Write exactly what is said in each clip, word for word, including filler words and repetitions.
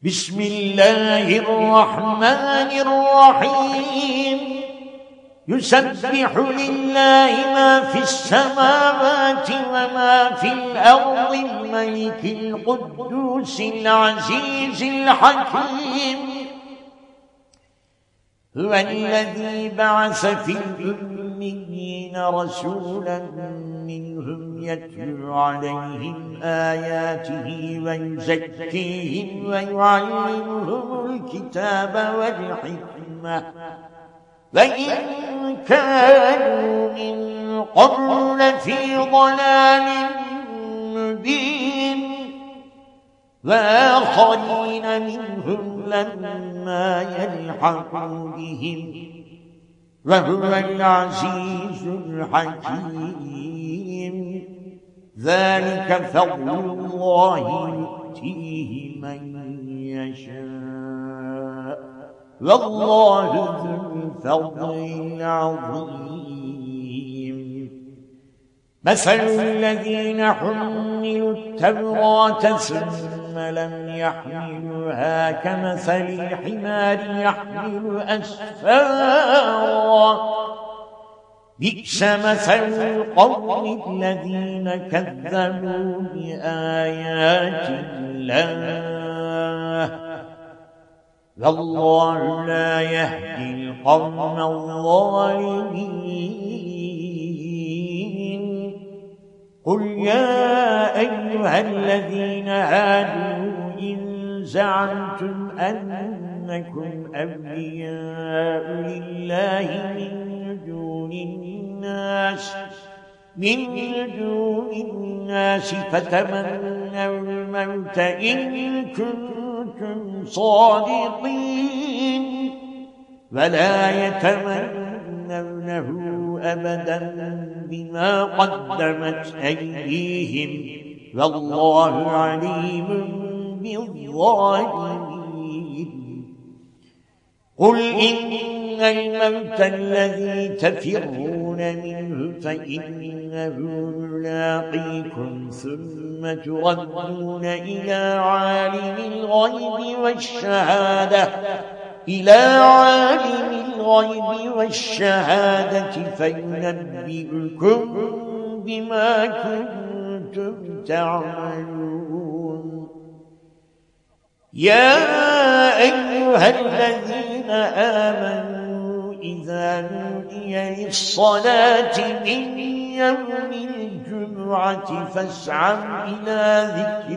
بسم الله الرحمن الرحيم يسبح لله ما في السماوات وما في الأرض الملك القدوس العزيز الحكيم هو الذي بعث في الأميين رسولا منهم يتلو عليهم آياته ويزكيهم ويعلمهم الكتاب والحكمة وإن كانوا من قبل لفي ضلال مبين وآخرين منهم لما يلحقوا بهم وهو العزيز الحكيم ذلك فضل الله يؤتيه من يشاء والله ذو الفضل العظيم مثل الذين حملوا التوراة ثم لم يحملوها كمثل الحمار يحمل أسفارا بئس مثل القوم الذين كذبوا بآيات الله والله لا يهدي القوم الظالمين قل يا أيها الذين هادوا إن زعمتم أنكم أولياء لله من دون الناس من دون الناس فتمنوا الموت إن كنتم صادقين ولا يتمنونه أبدا بما قدمت أيديهم والله عليم بالظالمين قل إن الموت الذي تفرون منه فإنه ملاقيكم ثم تردون إلى عالم الغيب والشهادة إلى عالم الغيب والشهادة فينبئكم بما كنتم تعملون يا أيها الذين آمنوا إذا نودي للصلاة من يوم الجمعة فاسعوا إلى ذكر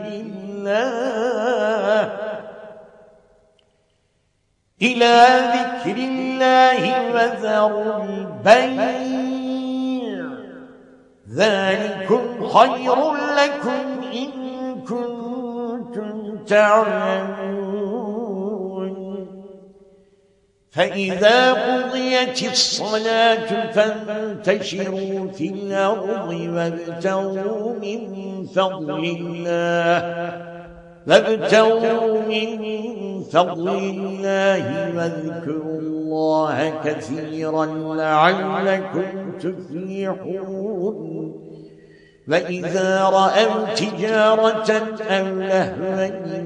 الله إلى ذكر الله وذروا البيع ذلكم خير لكم إن كنتم تعلمون فإذا قضيت الصلاة فانتشروا في الأرض وابتغوا من فضل الله وابتغوا من فضل الله واذكروا الله كثيرا لعلكم تفلحون وإذا رأوا تجارة أو لهوا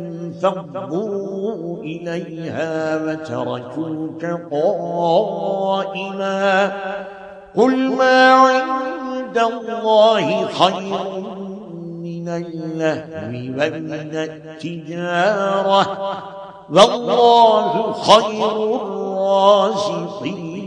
انفضوا إليها وتركوك قائما قل ما عند الله خير من اللهو ومن التجارة والله خير الرازقين